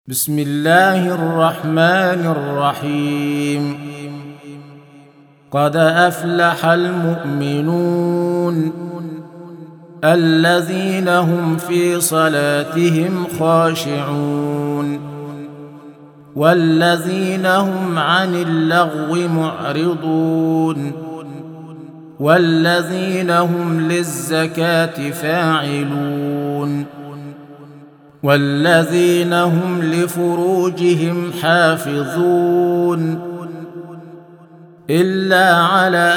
بسم الله الرحمن الرحيم. قد أفلح المؤمنون الذين هم في صلاتهم خاشعون والذين هم عن اللغو معرضون والذين هم للزكاة فاعلون والذين هم لفروجهم حافظون إلا على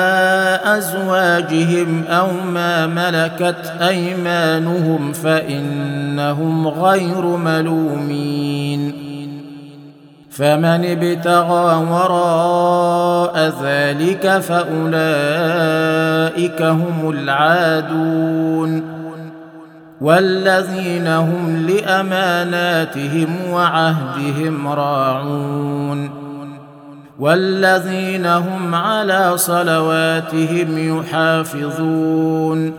أزواجهم أو ما ملكت أيمانهم فإنهم غير ملومين. فمن ابتغى وراء ذلك فأولئك هم العادون والذين هم لأماناتهم وعهدهم راعون والذين هم على صلواتهم يحافظون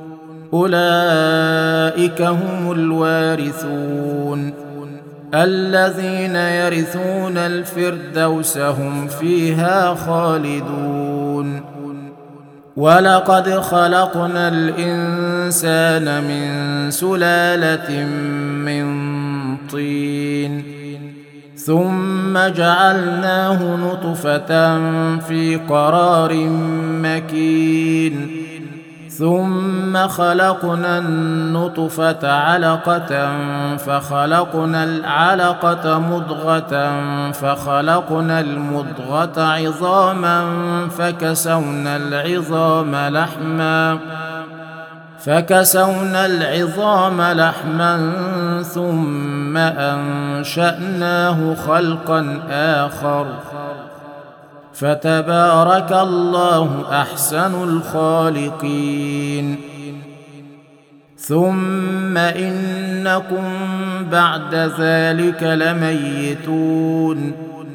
أولئك هم الوارثون الذين يرثون الفردوس هم فيها خالدون. ولقد خلقنا الإنسان من سلالة من طين ثم جعلناه نطفة في قرار مكين ثم خلقنا النطفة علقة فخلقنا العلقة مضغة فخلقنا المضغة عظاما فكسونا العظام لحما ثم أنشأناه خلقا آخر فتبارك الله أحسن الخالقين. ثم إنكم بعد ذلك لميتون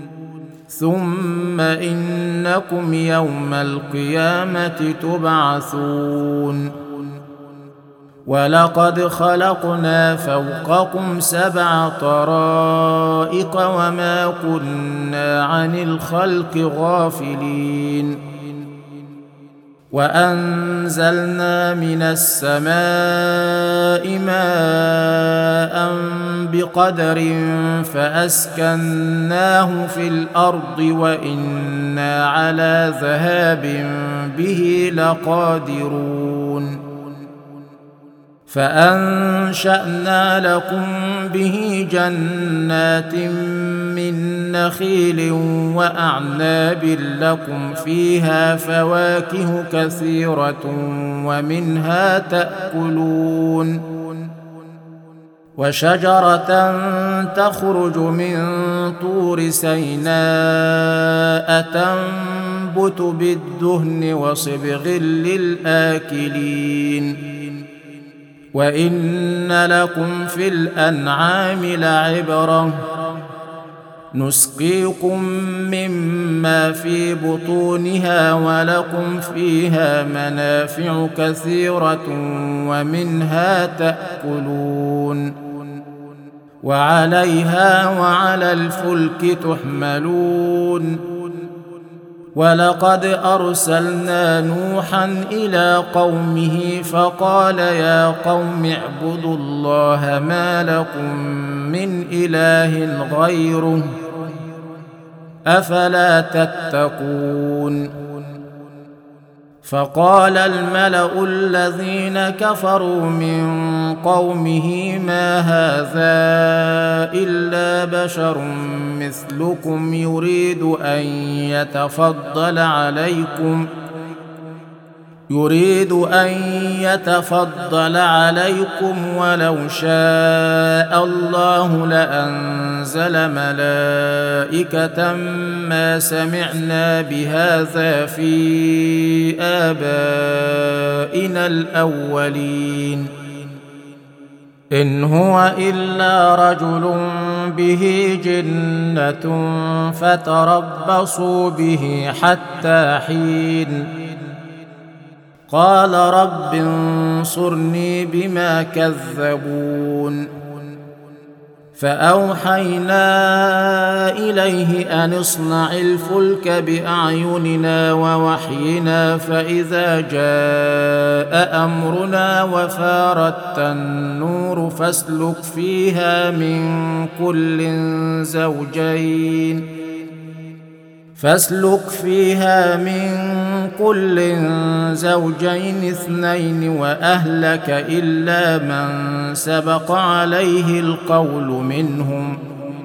ثم إنكم يوم القيامة تبعثون. ولقد خلقنا فوقكم 7 طرائق وما كنا عن الخلق غافلين. وأنزلنا من السماء ماء بقدر فأسكناه في الأرض وإنا على ذهاب به لقادرون. فأنشأنا لكم به جنات من نخيل وأعناب لكم فيها فواكه كثيرة ومنها تأكلون. وشجرة تخرج من طور سيناء تنبت بالدهن وصبغ للآكلين. وإن لكم في الأنعام لعبرة نسقيكم مما في بطونها ولكم فيها منافع كثيرة ومنها تأكلون وعليها وعلى الفلك تحملون. ولقد أرسلنا نوحا إلى قومه فقال يا قوم اعبدوا الله ما لكم من إله غيره أفلا تتقون. فقال الملأ الذين كفروا من قومه ما هذا إلا بشر مثلكم يريد أن يتفضل عليكم ولو شاء الله لأنزل ملائكة ما سمعنا بهذا في آبائنا الأولين إن هو إلا رجل به جنة فتربصوا به حتى حين. قال رب انصرني بما كذبون فأوحينا إليه أن اصنع الفلك بأعيننا ووحينا فإذا جاء أمرنا وفارت النور فاسلك فيها من كل زوجين اثنين وأهلك إلا من سبق عليه القول منهم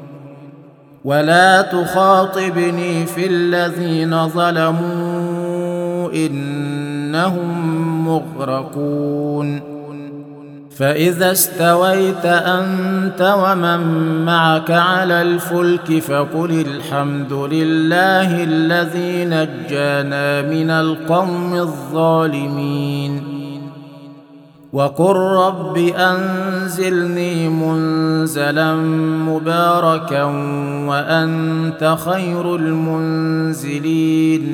ولا تخاطبني في الذين ظلموا إنهم مغرقون فإذا استويت أنت ومن معك على الفلك فقل الحمد لله الذي نجانا من القوم الظالمين وقل رب أنزلني منزلا مباركا وأنت خير المنزلين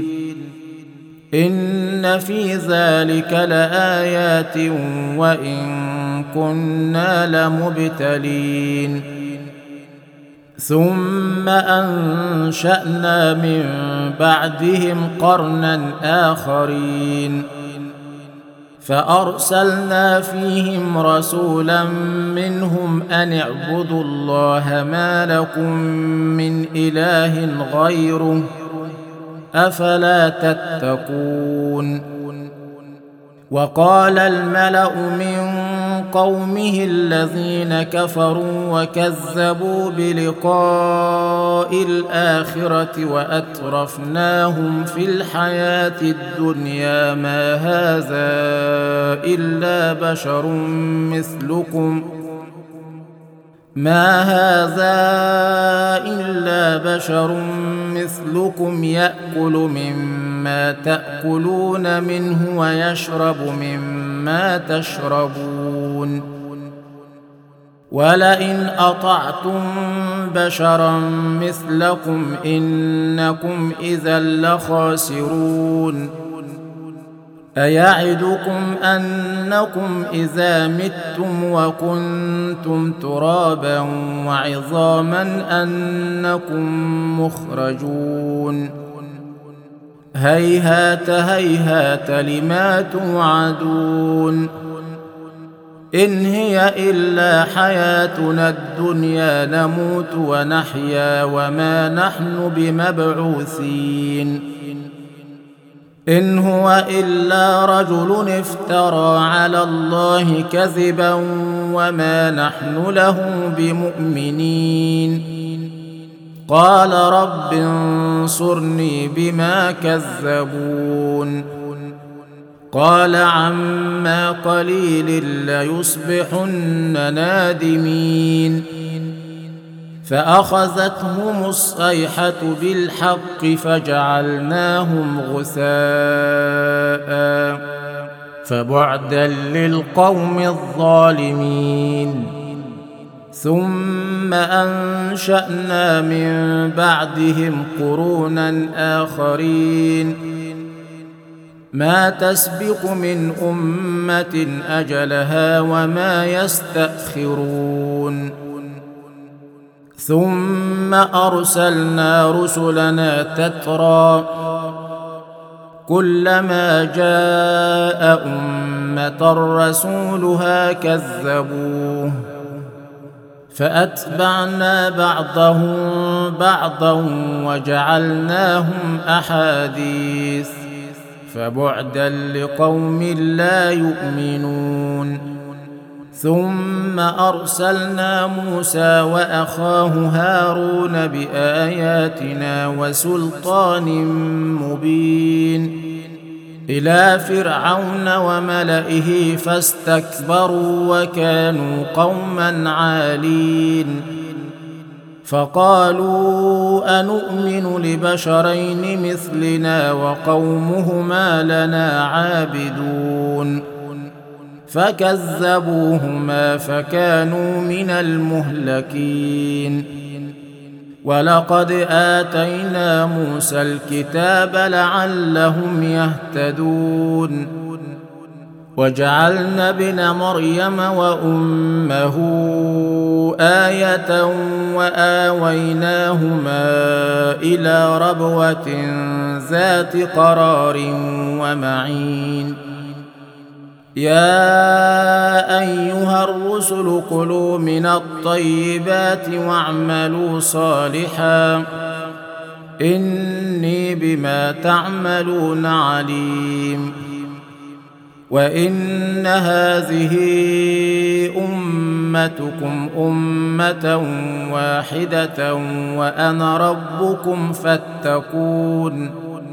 إن في ذلك لآيات وإن كنا لمبتلين ثم أنشأنا من بعدهم قرنا آخرين فأرسلنا فيهم رسولا منهم أن اعبدوا الله ما لكم من إله غيره أفلا تتقون وقال الملأ من قومه الذين كفروا وكذبوا بلقاء الآخرة وأترفناهم في الحياة الدنيا ما هذا إلا بشر مثلكم يأكل مما تأكلون منه ويشرب مما تشربون ولئن أطعتم بشرا مثلكم إنكم إذا لخاسرون أيعدكم أنكم إذا متم وكنتم ترابا وعظاما أنكم مخرجون هيهات هيهات لما توعدون إن هي إلا حياتنا الدنيا نموت ونحيا وما نحن بمبعوثين إن هو إلا رجل افترى على الله كذبا وما نحن له بمؤمنين قال رب انصرني بما كذبون قال عما قليل ليصبحن نادمين فأخذتهم الصيحة بالحق فجعلناهم غثاء فبعدا للقوم الظالمين ثم أنشأنا من بعدهم قرونا آخرين ما تسبق من أمة أجلها وما يستأخرون ثم أرسلنا رسلنا تترى كلما جاء أمة رسولها كذبوه فأتبعنا بعضهم بعضا وجعلناهم أحاديث فبعدا لقوم لا يؤمنون ثم أرسلنا موسى وأخاه هارون بآياتنا وسلطان مبين إلى فرعون وملئه فاستكبروا وكانوا قوما عالين فقالوا أنؤمن لبشرين مثلنا وقومهما لنا عابدون فكذبوهما فكانوا من المهلكين ولقد آتينا موسى الكتاب لعلهم يهتدون وجعلنا ابن مريم وأمه آية وآويناهما إلى ربوة ذات قرار ومعين يا أيها الرسل كلوا من الطيبات واعملوا صالحا إني بما تعملون عليم وإن هذه أمتكم أمة واحدة وأنا ربكم فاتقون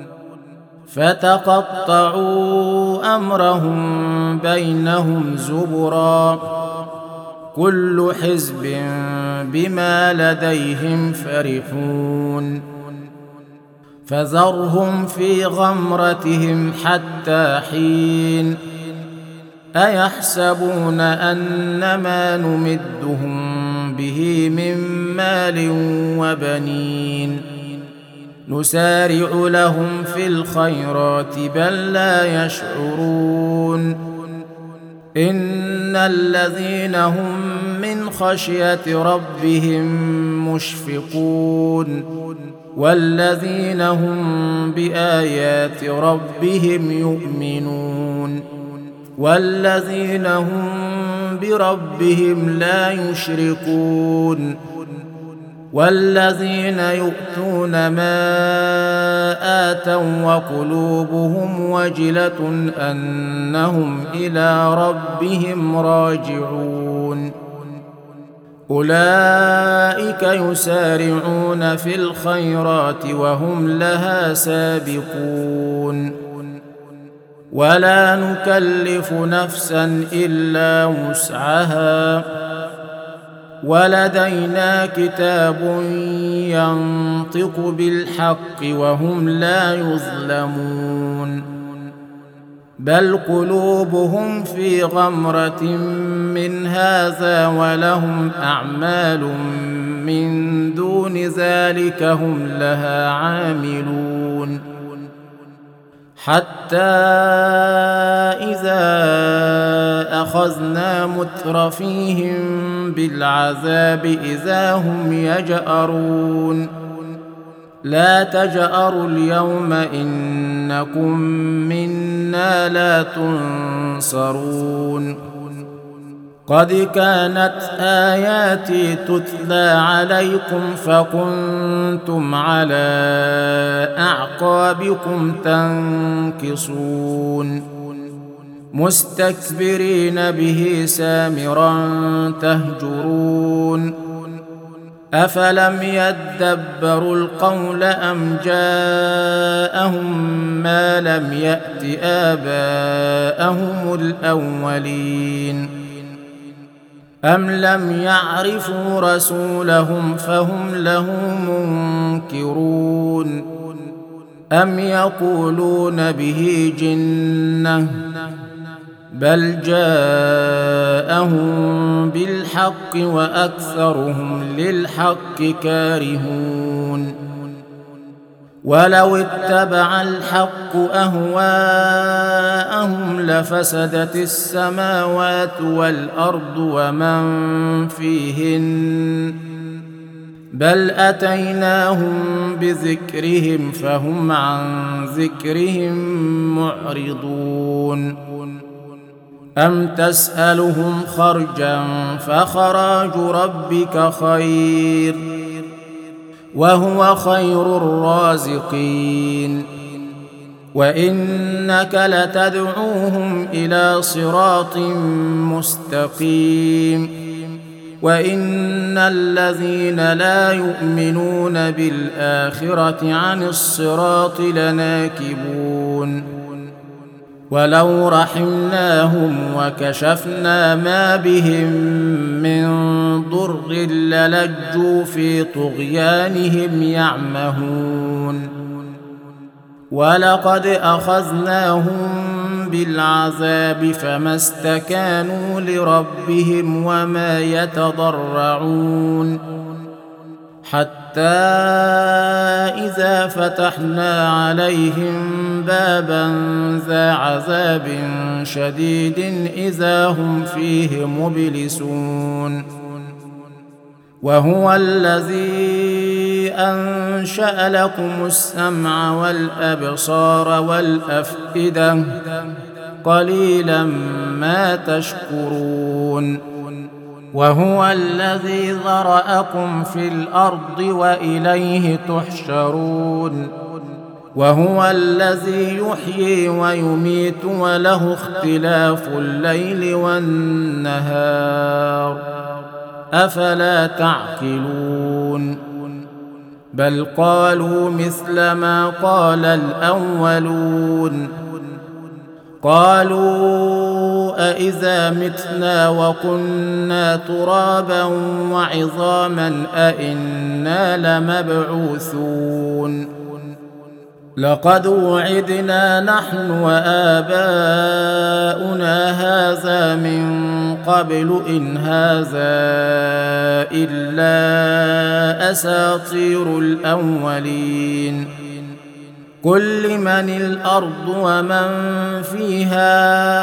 فتقطعوا أمرهم بينهم زبرا كل حزب بما لديهم فرحون فذرهم في غمرتهم حتى حين أيحسبون أن ما نمدهم به من مال وبنين نسارع لهم في الخيرات بل لا يشعرون إن الذين هم من خشية ربهم مشفقون والذين هم بآيات ربهم يؤمنون والذين هم بربهم لا يشركون والذين يؤتون ما آتوا وقلوبهم وجلة أنهم إلى ربهم راجعون أولئك يسارعون في الخيرات وهم لها سابقون ولا نكلف نفسا إلا وسعها ولدينا كتاب ينطق بالحق وهم لا يظلمون بل قلوبهم في غمرة من هذا ولهم أعمال من دون ذلك هم لها عاملون حتى إذا أخذنا مترفيهم بالعذاب إذا هم يجأرون لا تجأروا اليوم إنكم منا لا تنصرون قد كانت آياتي تتلى عليكم فكنتم على أعقابكم تنكصون مستكبرين به سامرا تهجرون أفلم يدبروا القول أم جاءهم ما لم يأت آباءهم الأولين أم لم يعرفوا رسولهم فهم له منكرون أم يقولون به جنة بل جاءهم بالحق وأكثرهم للحق كارهون ولو اتبع الحق أهواءهم لفسدت السماوات والأرض ومن فيهن بل أتيناهم بذكرهم فهم عن ذكرهم معرضون أم تسألهم خرجا فخراج ربك خير وهو خير الرازقين وإنك لتدعوهم إلى صراط مستقيم وإن الذين لا يؤمنون بالآخرة عن الصراط لناكبون ولو رحمناهم وكشفنا ما بهم من ضر للجوا في طغيانهم يعمهون ولقد أخذناهم بالعذاب فما استكانوا لربهم وما يتضرعون حتى إذا فتحنا عليهم بابا ذا عذاب شديد إذا هم فيه مبلسون وهو الذي أنشأ لكم السمع والأبصار والأفئدة قليلا ما تشكرون وهو الذي ذرأكم في الأرض وإليه تحشرون وهو الذي يحيي ويميت وله اختلاف الليل والنهار أفلا تعقلون بل قالوا مثل ما قال الأولون قالوا أإذا متنا وكنا ترابا وعظاما أإنا لمبعوثون لقد وعدنا نحن وآباؤنا هذا من قبل إن هذا إلا أساطير الأولين قل لمن الأرض ومن فيها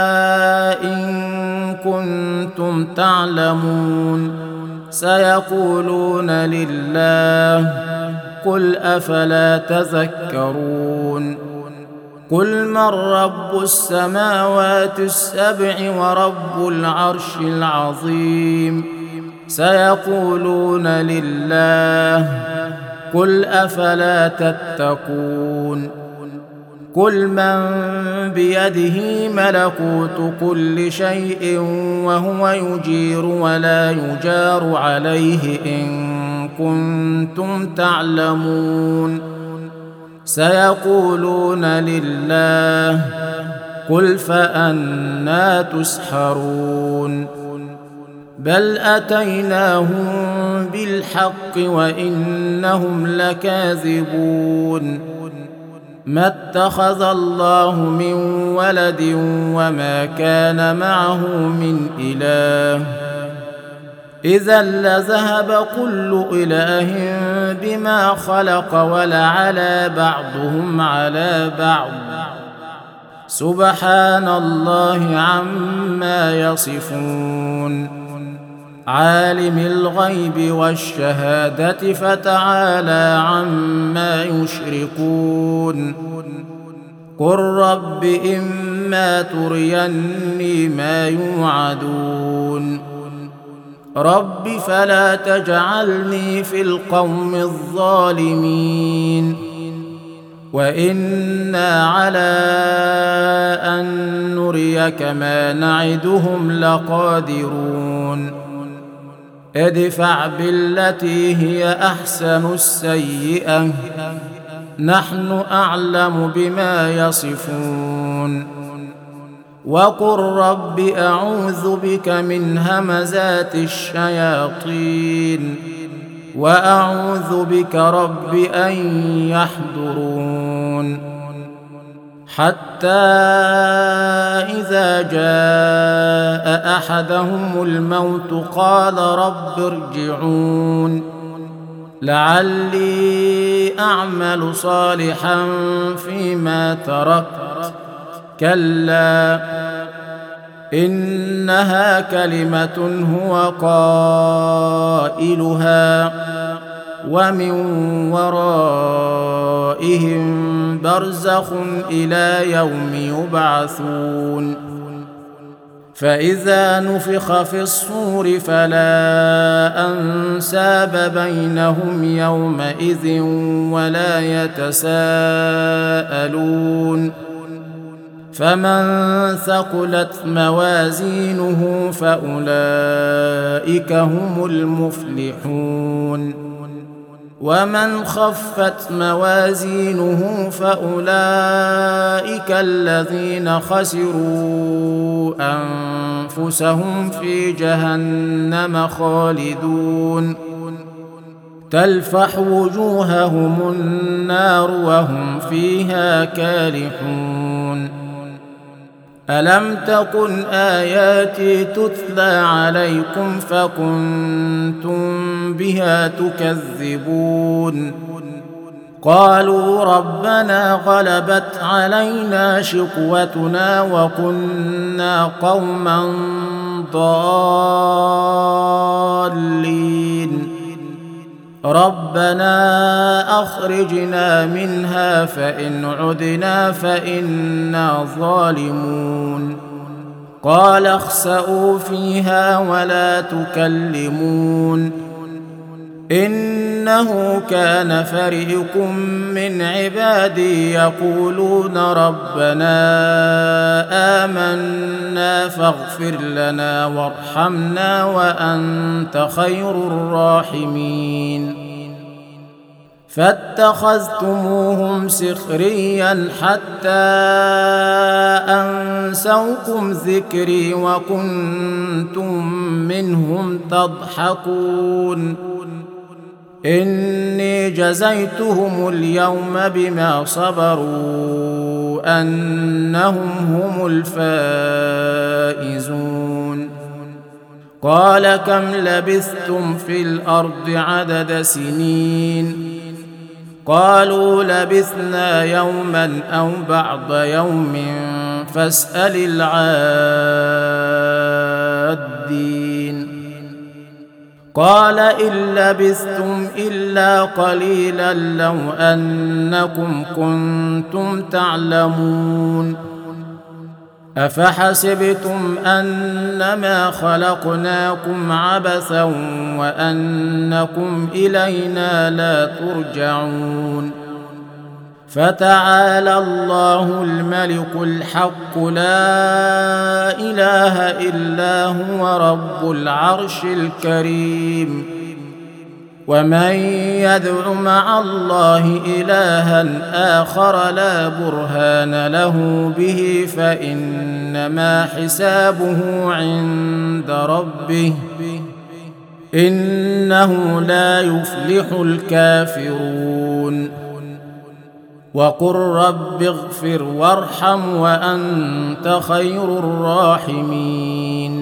إن كنتم تعلمون سيقولون لله قل أفلا تذكرون قل من رب السماوات السبع ورب العرش العظيم سيقولون لله قل أفلا تتقون قل من بيده ملكوت كل شيء وهو يجير ولا يجار عليه إن كنتم تعلمون سيقولون لله قل فأنى تسحرون بل أتيناهم بالحق وإنهم لكاذبون ما اتخذ الله من ولد وما كان معه من إله إذا لذهب كل إله بما خلق ولعلى بعضهم على بعض سبحان الله عما يصفون عالم الغيب والشهادة فتعالى عما يشركون قل رب إما تريني ما يوعدون رب فلا تجعلني في القوم الظالمين وإنا على أن نريك ما نعدهم لقادرون ادفع بالتي هي أحسن السيئة نحن أعلم بما يصفون وقل رب أعوذ بك من همزات الشياطين وأعوذ بك رب أن يحضرون حتى إذا جاء أحدهم الموت قال رب ارجعون لعلي أعمل صالحا فيما تركت كلا إنها كلمة هو قائلها ومن ورائهم برزخ إلى يوم يبعثون فإذا نفخ في الصور فلا أنساب بينهم يومئذ ولا يتساءلون فمن ثقلت موازينه فأولئك هم المفلحون ومن خفت موازينه فأولئك الذين خسروا أنفسهم في جهنم خالدون تلفح وجوههم النار وهم فيها كالحون ألم تكن آياتي تتلى عليكم فكنتم بها تكذبون قالوا ربنا غلبت علينا شقوتنا وكنا قوما ضالين ربنا أخرجنا منها فإن عدنا فإنا ظالمون قال اخسئوا فيها ولا تكلمون إنه كان فريق من عبادي يقولون ربنا آمنا فاغفر لنا وارحمنا وأنت خير الراحمين فاتخذتموهم سخريا حتى أنسوكم ذكري وكنتم منهم تضحكون إني جزيتهم اليوم بما صبروا أنهم هم الفائزون قال كم لبثتم في الأرض عدد سنين قالوا لبثنا يوما أو بعض يوم فاسأل العادين قال إن لبثتم إلا قليلا لو أنكم كنتم تعلمون أفحسبتم أنما خلقناكم عبثا وأنكم إلينا لا ترجعون فتعالى الله الملك الحق لا إله إلا هو رب العرش الكريم ومن يدع مع الله إلها آخر لا برهان له به فإنما حسابه عند ربه إنه لا يفلح الكافرون وقل رب اغفر وارحم وأنت خير الراحمين